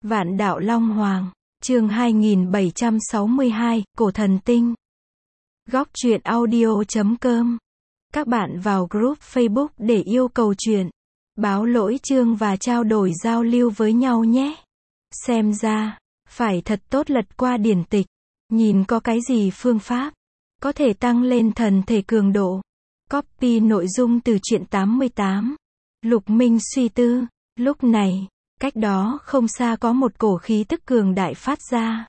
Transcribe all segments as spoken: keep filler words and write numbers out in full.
Vạn đạo Long Hoàng, chương hai nghìn bảy trăm sáu mươi hai, Cổ Thần Tinh. Góc truyện audio chấm com. Các bạn vào group Facebook để yêu cầu truyện, báo lỗi chương và trao đổi giao lưu với nhau nhé. Xem ra, phải thật tốt lật qua điển tịch, nhìn có cái gì phương pháp, có thể tăng lên thần thể cường độ. Copy nội dung từ truyện tám mươi tám. Lục Minh suy tư, lúc này, cách đó không xa có một cổ khí tức cường đại phát ra.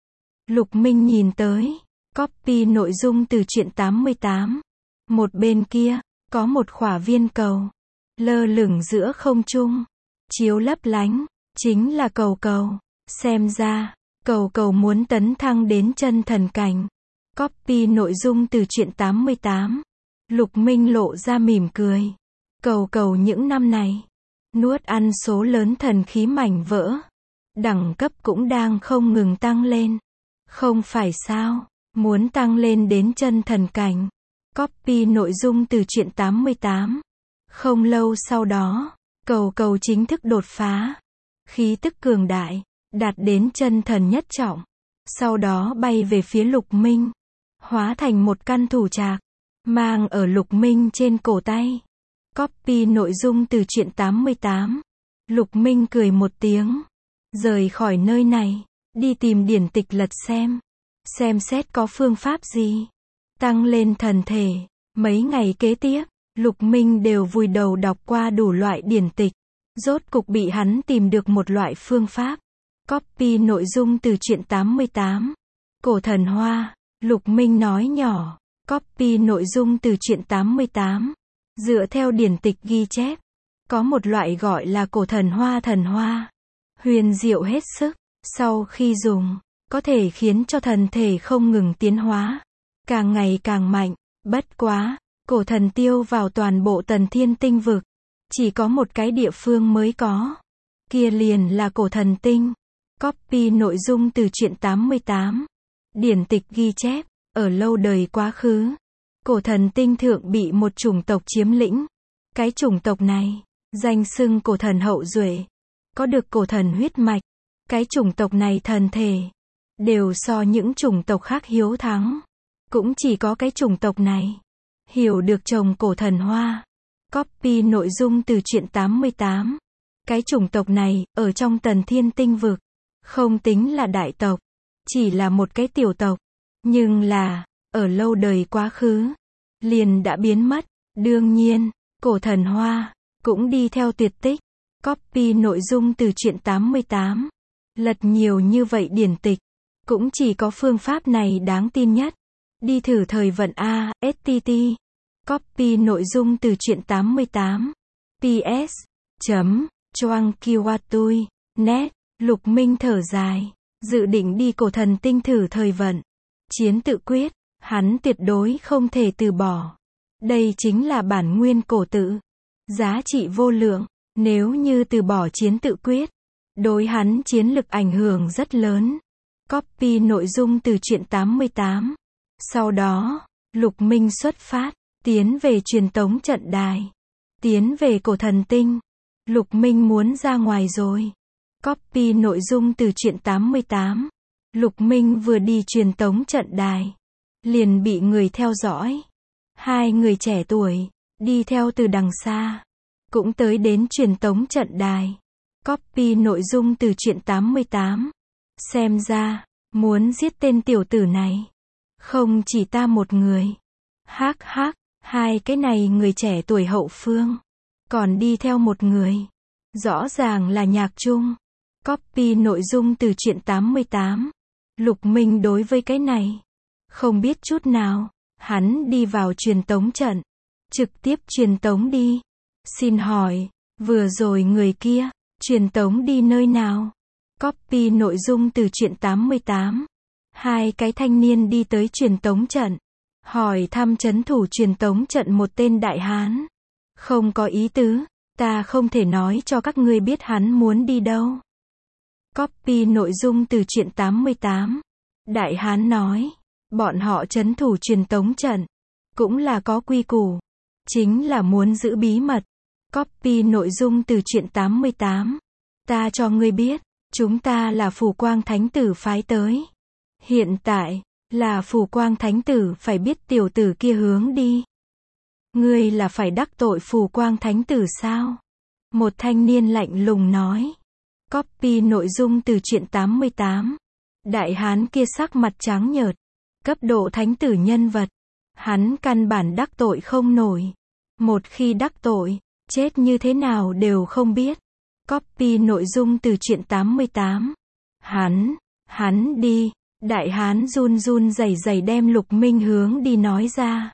Lục Minh nhìn tới, copy nội dung từ truyện tám mươi tám. Một bên kia, có một khỏa viên cầu, lơ lửng giữa không trung, chiếu lấp lánh, chính là cầu cầu. Xem ra, cầu cầu muốn tấn thăng đến chân thần cảnh. Copy nội dung từ truyện tám mươi tám. Lục Minh lộ ra mỉm cười. Cầu cầu những năm này, nuốt ăn số lớn thần khí mảnh vỡ. Đẳng cấp cũng đang không ngừng tăng lên. Không phải sao, muốn tăng lên đến chân thần cảnh. Copy nội dung từ truyện tám mươi tám. Không lâu sau đó, cầu cầu chính thức đột phá. Khí tức cường đại, đạt đến chân thần nhất trọng. Sau đó bay về phía Lục Minh, hóa thành một căn thủ trạc, mang ở Lục Minh trên cổ tay. Copy nội dung từ truyện tám mươi tám. Lục Minh cười một tiếng, rời khỏi nơi này, đi tìm điển tịch lật xem. Xem xét có phương pháp gì tăng lên thần thể. Mấy ngày kế tiếp, Lục Minh đều vùi đầu đọc qua đủ loại điển tịch. Rốt cục bị hắn tìm được một loại phương pháp. Copy nội dung từ truyện tám mươi tám. Cổ thần hoa. Lục Minh nói nhỏ. Copy nội dung từ truyện tám mươi tám. Dựa theo điển tịch ghi chép, có một loại gọi là cổ thần hoa thần hoa. Huyền diệu hết sức, sau khi dùng, có thể khiến cho thần thể không ngừng tiến hóa, càng ngày càng mạnh. Bất quá, cổ thần tiêu vào toàn bộ Tần Thiên Tinh vực, chỉ có một cái địa phương mới có. Kia liền là cổ thần tinh. Copy nội dung từ truyện tám mươi tám. Điển tịch ghi chép, ở lâu đời quá khứ, cổ thần tinh thượng bị một chủng tộc chiếm lĩnh. Cái chủng tộc này, danh xưng cổ thần hậu duệ, có được cổ thần huyết mạch. Cái chủng tộc này thần thể, đều so những chủng tộc khác hiếu thắng. Cũng chỉ có cái chủng tộc này, hiểu được trồng cổ thần hoa. Copy nội dung từ truyện tám mươi tám. Cái chủng tộc này, ở trong Tần Thiên Tinh vực, không tính là đại tộc, chỉ là một cái tiểu tộc. Nhưng là, ở lâu đời quá khứ, liền đã biến mất. Đương nhiên, cổ thần hoa, cũng đi theo tuyệt tích. Copy nội dung từ truyện tám mươi tám. Lật nhiều như vậy điển tịch, cũng chỉ có phương pháp này đáng tin nhất. Đi thử thời vận A, ét tê tê. Copy nội dung từ truyện tám mươi tám. pê ét. Chấm. Choang Kiwatui. Net. Lục Minh thở dài, dự định đi cổ thần tinh thử thời vận. Chiến tự quyết, hắn tuyệt đối không thể từ bỏ. Đây chính là bản nguyên cổ tự, giá trị vô lượng. Nếu như từ bỏ chiến tự quyết, đối hắn chiến lực ảnh hưởng rất lớn. Copy nội dung từ truyện tám mươi tám. Sau đó, Lục Minh xuất phát, tiến về truyền tống trận đài, tiến về cổ thần tinh. Lục Minh muốn ra ngoài rồi. Copy nội dung từ truyện tám mươi tám. Lục Minh vừa đi truyền tống trận đài, liền bị người theo dõi. Hai người trẻ tuổi, đi theo từ đằng xa, cũng tới đến truyền tống trận đài. Copy nội dung từ truyện tám mươi tám. Xem ra, muốn giết tên tiểu tử này, không chỉ ta một người. Hắc hắc, hai cái này người trẻ tuổi hậu phương, còn đi theo một người. Rõ ràng là Nhạc Trung. Copy nội dung từ truyện tám mươi tám. Lục Minh đối với cái này, không biết chút nào. Hắn đi vào truyền tống trận, trực tiếp truyền tống đi. Xin hỏi, vừa rồi người kia, truyền tống đi nơi nào? Copy nội dung từ truyện tám mươi tám. Hai cái thanh niên đi tới truyền tống trận, hỏi thăm trấn thủ truyền tống trận một tên đại hán. Không có ý tứ, ta không thể nói cho các ngươi biết hắn muốn đi đâu. Copy nội dung từ truyện tám mươi tám. Đại hán nói, bọn họ trấn thủ truyền tống trận, cũng là có quy củ, chính là muốn giữ bí mật. Copy nội dung từ truyện tám mươi tám. Ta cho ngươi biết, Chúng ta là Phù Quang Thánh Tử phái tới. Hiện tại, là Phù Quang Thánh Tử phải biết tiểu tử kia hướng đi. Ngươi là phải đắc tội Phù Quang Thánh Tử sao? Một thanh niên lạnh lùng nói. Copy nội dung từ truyện tám mươi tám. Đại hán kia sắc mặt trắng nhợt. Cấp độ thánh tử nhân vật. Hắn căn bản đắc tội không nổi. Một khi đắc tội, chết như thế nào đều không biết. Copy nội dung từ truyện tám mươi tám. Hắn, hắn đi. Đại hán run run rẩy rẩy đem Lục Minh hướng đi nói ra.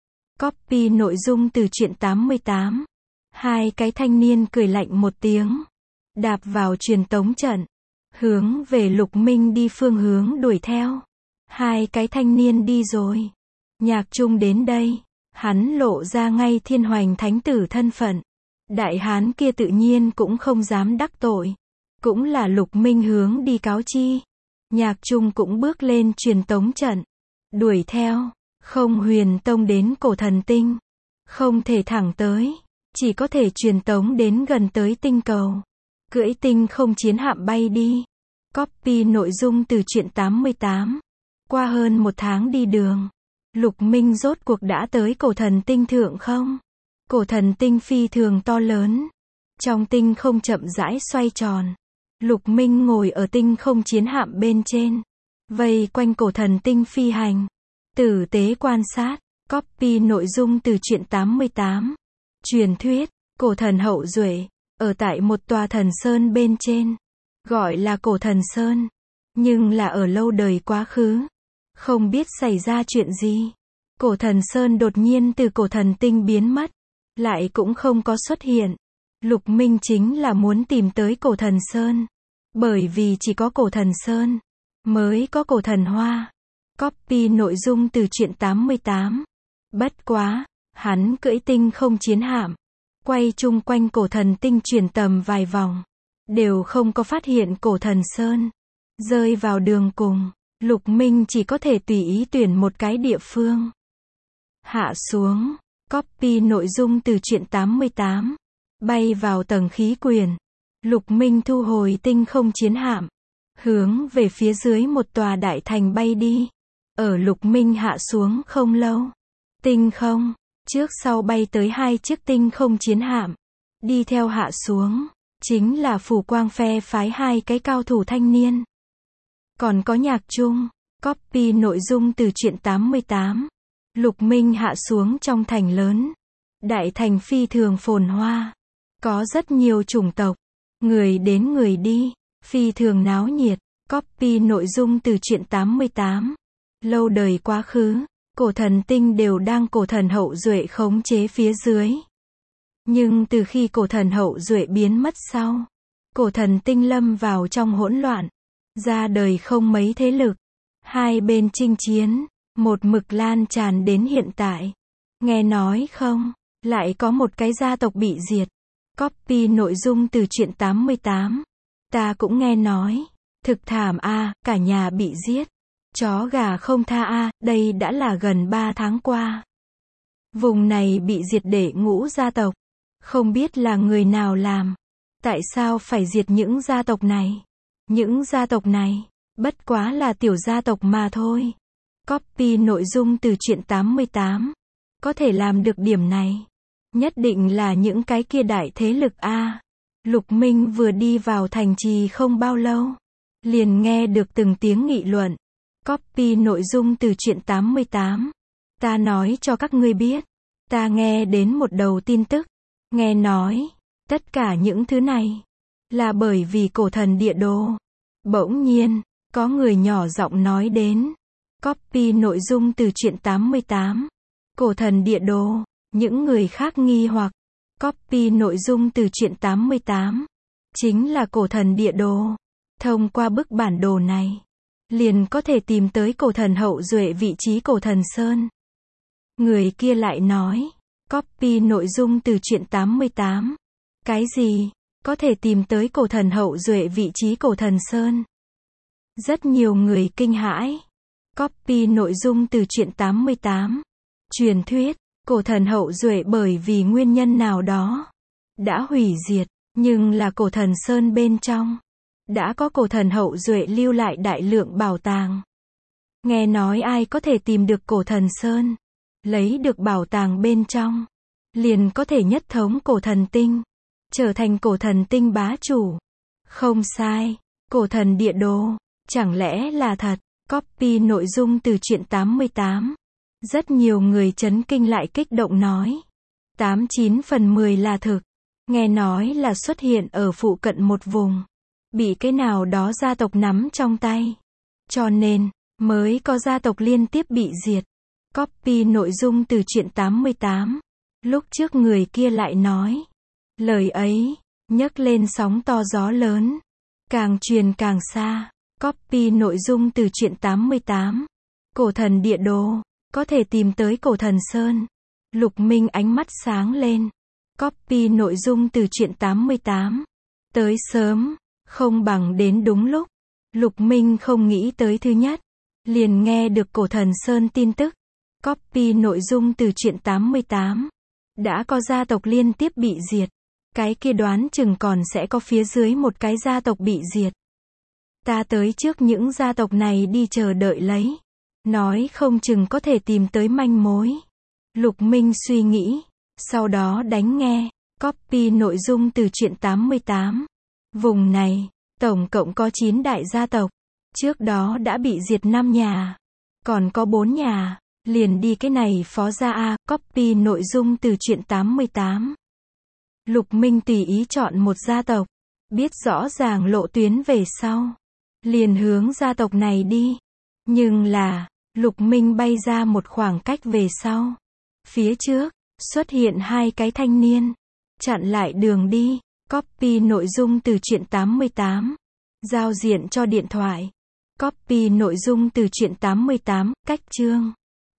Copy nội dung từ truyện tám mươi tám. Hai cái thanh niên cười lạnh một tiếng. Đạp vào truyền tống trận. Hướng về Lục Minh đi phương hướng đuổi theo. Hai cái thanh niên đi rồi. Nhạc Trung đến đây. Hắn lộ ra ngay Thiên Hoành Thánh Tử thân phận. Đại hán kia tự nhiên cũng không dám đắc tội. Cũng là Lục Minh hướng đi cáo chi. Nhạc Trung cũng bước lên truyền tống trận. Đuổi theo. Không huyền tông đến cổ thần tinh. Không thể thẳng tới. Chỉ có thể truyền tống đến gần tới tinh cầu. Cưỡi tinh không chiến hạm bay đi. Copy nội dung từ truyện tám mươi tám. Qua hơn một tháng đi đường. Lục Minh rốt cuộc đã tới cổ thần tinh thượng không? Cổ thần tinh phi thường to lớn. Trong tinh không chậm rãi xoay tròn. Lục Minh ngồi ở tinh không chiến hạm bên trên. Vây quanh cổ thần tinh phi hành. Tử tế quan sát. Copy nội dung từ truyện tám mươi tám. Truyền thuyết, cổ thần hậu duệ, ở tại một tòa thần sơn bên trên. Gọi là cổ thần sơn. Nhưng là ở lâu đời quá khứ. Không biết xảy ra chuyện gì. Cổ thần sơn đột nhiên từ cổ thần tinh biến mất. Lại cũng không có xuất hiện. Lục Minh chính là muốn tìm tới cổ thần sơn. Bởi vì chỉ có cổ thần sơn. Mới có cổ thần hoa. Copy nội dung từ truyện tám mươi tám. Bất quá. Hắn cưỡi tinh không chiến hạm. Quay chung quanh cổ thần tinh chuyển tầm vài vòng. Đều không có phát hiện cổ thần sơn. Rơi vào đường cùng. Lục Minh chỉ có thể tùy ý tuyển một cái địa phương. Hạ xuống. Copy nội dung từ truyện tám mươi tám. Bay vào tầng khí quyển. Lục Minh thu hồi tinh không chiến hạm. Hướng về phía dưới một tòa đại thành bay đi. Ở Lục Minh hạ xuống không lâu. Tinh không. Trước sau bay tới hai chiếc tinh không chiến hạm. Đi theo hạ xuống. Chính là Phù Quang phe phái hai cái cao thủ thanh niên. Còn có Nhạc Trung. Copy nội dung từ truyện tám mươi tám. Lục Minh hạ xuống trong thành lớn. Đại thành phi thường phồn hoa. Có rất nhiều chủng tộc. Người đến người đi. Phi thường náo nhiệt. Copy nội dung từ truyện tám mươi tám. Lâu đời quá khứ. Cổ thần tinh đều đang cổ thần hậu duệ khống chế phía dưới. Nhưng từ khi cổ thần hậu duệ biến mất sau. Cổ thần tinh lâm vào trong hỗn loạn. Ra đời không mấy thế lực. Hai bên chinh chiến. Một mực lan tràn đến hiện tại. Nghe nói không? Lại có một cái gia tộc bị diệt. Copy nội dung từ truyện tám mươi tám. Ta cũng nghe nói. Thực thảm a, cả nhà bị giết. Chó gà không tha a, đây đã là gần ba tháng qua. Vùng này bị diệt đệ ngũ gia tộc. Không biết là người nào làm. Tại sao phải diệt những gia tộc này? Những gia tộc này, bất quá là tiểu gia tộc mà thôi. Copy nội dung từ truyện tám mươi tám. Có thể làm được điểm này. Nhất định là những cái kia đại thế lực a. Lục Minh vừa đi vào thành trì không bao lâu. Liền nghe được từng tiếng nghị luận. Copy nội dung từ truyện tám mươi tám. Ta nói cho các ngươi biết. Ta nghe đến một đầu tin tức. Nghe nói. Tất cả những thứ này. Là bởi vì cổ thần địa đồ. Bỗng nhiên. Có người nhỏ giọng nói đến. Copy nội dung từ truyện tám mươi tám. Cổ thần địa đồ. Những người khác nghi hoặc. Copy nội dung từ truyện tám mươi tám. Chính là cổ thần địa đồ. Thông qua bức bản đồ này. Liền có thể tìm tới cổ thần hậu duệ vị trí cổ thần sơn. Người kia lại nói. Copy nội dung từ truyện tám mươi tám. Cái gì? Có thể tìm tới cổ thần hậu duệ vị trí cổ thần sơn. Rất nhiều người kinh hãi. Copy nội dung từ truyện tám mươi tám. Truyền thuyết, cổ thần hậu duệ bởi vì nguyên nhân nào đó. Đã hủy diệt, nhưng là cổ thần sơn bên trong. đã có cổ thần hậu duệ lưu lại đại lượng bảo tàng. Nghe nói ai có thể tìm được cổ thần sơn, lấy được bảo tàng bên trong, liền có thể nhất thống cổ thần tinh, trở thành cổ thần tinh bá chủ. Không sai, cổ thần địa đồ, chẳng lẽ là thật? Copy nội dung từ truyện tám mươi tám. Rất nhiều người chấn kinh lại kích động nói. tám chín phần mười là thực. Nghe nói là xuất hiện ở phụ cận một vùng. Bị cái nào đó gia tộc nắm trong tay. Cho nên, mới có gia tộc liên tiếp bị diệt. Copy nội dung từ truyện tám mươi tám. Lúc trước người kia lại nói. Lời ấy, nhấc lên sóng to gió lớn. Càng truyền càng xa. Copy nội dung từ truyện tám mươi tám. Cổ thần địa đồ, có thể tìm tới cổ thần sơn. Lục Minh ánh mắt sáng lên. Copy nội dung từ truyện tám mươi tám. Tới sớm, không bằng đến đúng lúc. Lục Minh không nghĩ tới thứ nhất. Liền nghe được cổ thần sơn tin tức. Copy nội dung từ truyện tám mươi tám. Đã có gia tộc liên tiếp bị diệt. Cái kia đoán chừng còn sẽ có phía dưới một cái gia tộc bị diệt. Ta tới trước những gia tộc này đi chờ đợi lấy. Nói không chừng có thể tìm tới manh mối. Lục Minh suy nghĩ. Sau đó đánh nghe. Copy nội dung từ truyện tám mươi tám. Vùng này, tổng cộng có chín đại gia tộc. Trước đó đã bị diệt năm nhà. Còn có bốn nhà. Liền đi cái này phó gia A. Copy nội dung từ truyện tám mươi tám. Lục Minh tùy ý chọn một gia tộc. Biết rõ ràng lộ tuyến về sau. Liền hướng gia tộc này đi. Nhưng là, Lục Minh bay ra một khoảng cách về sau. Phía trước, xuất hiện hai cái thanh niên. Chặn lại đường đi. Copy nội dung từ truyện tám mươi tám. Giao diện cho điện thoại. Copy nội dung từ truyện tám mươi tám, cách chương.